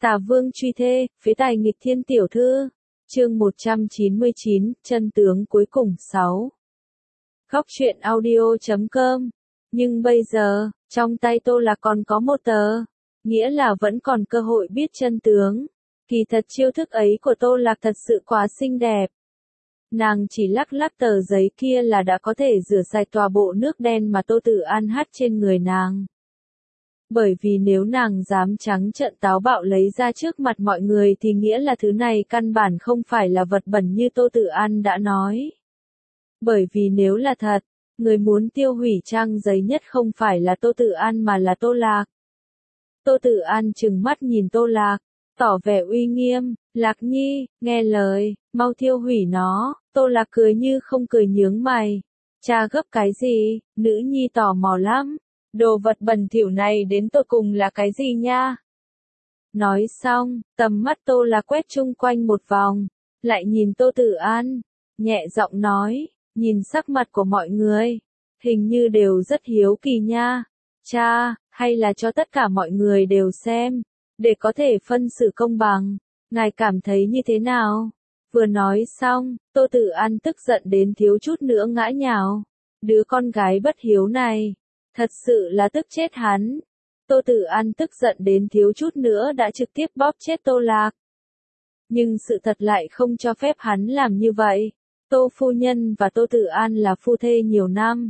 Tả Vương truy thê, phế tài nghịch thiên tiểu thư. Chương 199, chân tướng cuối cùng 6. Góc truyện audio.com. Nhưng bây giờ, trong tay Tô Lạc còn có một tờ, nghĩa là vẫn còn cơ hội biết chân tướng. Kỳ thật chiêu thức ấy của Tô Lạc thật sự quá xinh đẹp. Nàng chỉ lắc lắc tờ giấy kia là đã có thể rửa sạch tòa bộ nước đen mà Tô Tử An hắt trên người nàng. Bởi vì nếu nàng dám trắng trợn táo bạo lấy ra trước mặt mọi người thì nghĩa là thứ này căn bản không phải là vật bẩn như Tô Tử An đã nói. Bởi vì nếu là thật, người muốn tiêu hủy trang giấy nhất không phải là Tô Tử An mà là Tô Lạc. Tô Tử An trừng mắt nhìn Tô Lạc, tỏ vẻ uy nghiêm, Lạc Nhi, nghe lời, mau tiêu hủy nó. Tô Lạc cười như không cười nhướng mày. Cha gấp cái gì, nữ nhi tò mò lắm. Đồ vật bẩn thỉu này đến tột cùng là cái gì nha? Nói xong, tầm mắt Tô Lạc quét chung quanh một vòng, lại nhìn Tô Tử An, nhẹ giọng nói, nhìn sắc mặt của mọi người, hình như đều rất hiếu kỳ nha. Cha, hay là cho tất cả mọi người đều xem, để có thể phân xử công bằng, ngài cảm thấy như thế nào? Vừa nói xong, Tô Tử An tức giận đến thiếu chút nữa ngã nhào. Đứa con gái bất hiếu này, thật sự là tức chết hắn. Tô Tử An tức giận đến thiếu chút nữa đã trực tiếp bóp chết Tô Lạc. Nhưng sự thật lại không cho phép hắn làm như vậy. Tô phu nhân và Tô Tử An là phu thê nhiều năm.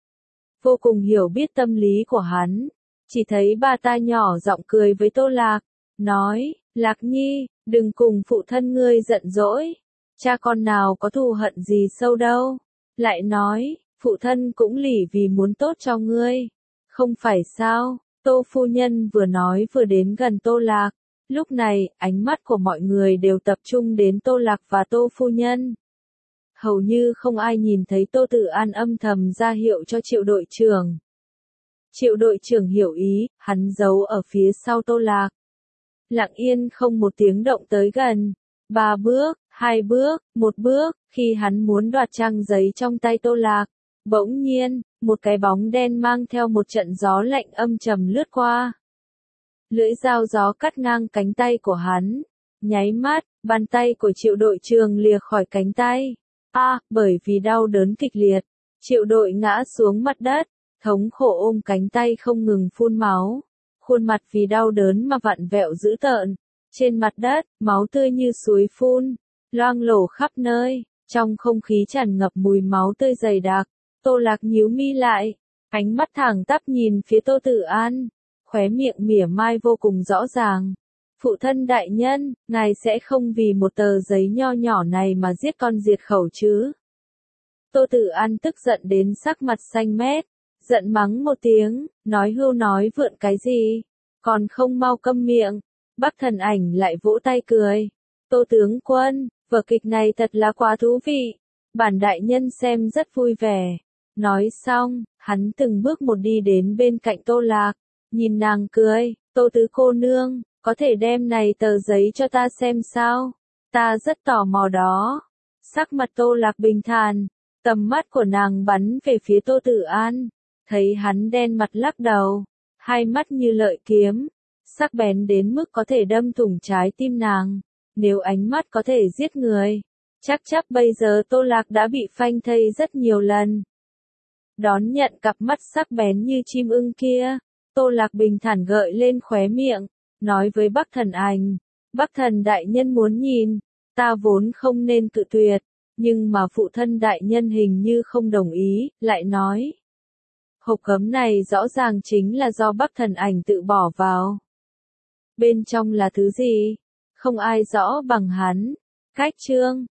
Vô cùng hiểu biết tâm lý của hắn. Chỉ thấy bà ta nhỏ giọng cười với Tô Lạc, nói, Lạc Nhi, đừng cùng phụ thân ngươi giận dỗi. Cha con nào có thù hận gì sâu đâu. Lại nói, phụ thân cũng lỉ vì muốn tốt cho ngươi. Không phải sao? Tô phu nhân vừa nói vừa đến gần Tô Lạc. Lúc này, ánh mắt của mọi người đều tập trung đến Tô Lạc và Tô phu nhân. Hầu như không ai nhìn thấy Tô Tử An âm thầm ra hiệu cho Triệu đội trưởng. Triệu đội trưởng hiểu ý, hắn giấu ở phía sau Tô Lạc. Lặng yên không một tiếng động tới gần. 3 bước, 2 bước, 1 bước, khi hắn muốn đoạt trang giấy trong tay Tô Lạc. Bỗng nhiên, một cái bóng đen mang theo một trận gió lạnh âm trầm lướt qua. Lưỡi dao gió cắt ngang cánh tay của hắn. Nháy mắt, bàn tay của Triệu đội trưởng lìa khỏi cánh tay. Bởi vì đau đớn kịch liệt, Triệu đội ngã xuống mặt đất, thống khổ ôm cánh tay không ngừng phun máu. Khuôn mặt vì đau đớn mà vặn vẹo dữ tợn. Trên mặt đất, máu tươi như suối phun, loang lổ khắp nơi, trong không khí tràn ngập mùi máu tươi dày đặc. Tô Lạc nhíu mi lại, ánh mắt thẳng tắp nhìn phía Tô Tử An, khóe miệng mỉa mai vô cùng rõ ràng. Phụ thân đại nhân, ngài sẽ không vì một tờ giấy nho nhỏ này mà giết con diệt khẩu chứ? Tô Tử An tức giận đến sắc mặt xanh mét, giận mắng một tiếng, nói hưu nói vượn cái gì, còn không mau câm miệng. Bắc Thần Ảnh lại vỗ tay cười. Tô tướng quân, vở kịch này thật là quá thú vị. Bản đại nhân xem rất vui vẻ. Nói xong, hắn từng bước một đi đến bên cạnh Tô Lạc. Nhìn nàng cười, Tô tứ cô nương, có thể đem này tờ giấy cho ta xem sao? Ta rất tò mò đó. Sắc mặt Tô Lạc bình thản, tầm mắt của nàng bắn về phía Tô Tử An. Thấy hắn đen mặt lắc đầu, hai mắt như lợi kiếm. Sắc bén đến mức có thể đâm thủng trái tim nàng. Nếu ánh mắt có thể giết người, chắc bây giờ Tô Lạc đã bị phanh thây rất nhiều lần. Đón nhận cặp mắt sắc bén như chim ưng kia, Tô Lạc bình thản gợi lên khóe miệng, nói với Bắc Thần Ảnh, Bắc Thần đại nhân muốn nhìn, ta vốn không nên cự tuyệt, nhưng mà phụ thân đại nhân hình như không đồng ý, lại nói. Hộp gấm này rõ ràng chính là do Bắc Thần Ảnh tự bỏ vào. Bên trong là thứ gì? Không ai rõ bằng hắn. Cách chương